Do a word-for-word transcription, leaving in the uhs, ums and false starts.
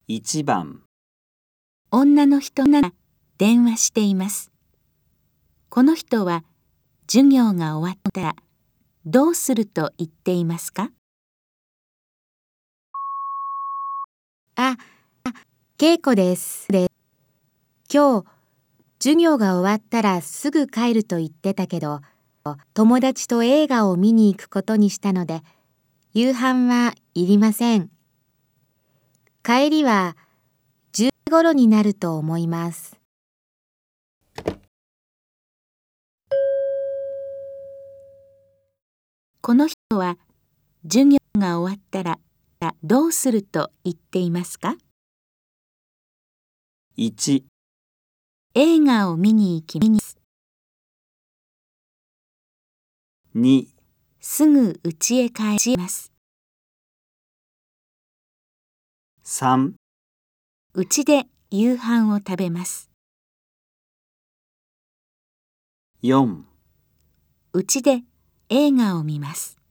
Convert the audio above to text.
いちばん、 女の人が電話しています。この人は授業が終わったらどうすると言っていますか？ あ、けいこです。で、今日、授業が終わったらすぐ帰ると言ってたけど、友達と映画を見に行くことにしたので、夕飯はいりません。帰りはじゅうじ頃になると思います。 この人は授業が終わったらどうすると言っていますか？ いち、 映画を見に行きます。 に、 すぐ家へ帰ります。 さん、 家で夕飯を食べます。 よん、 家で映画を見ます。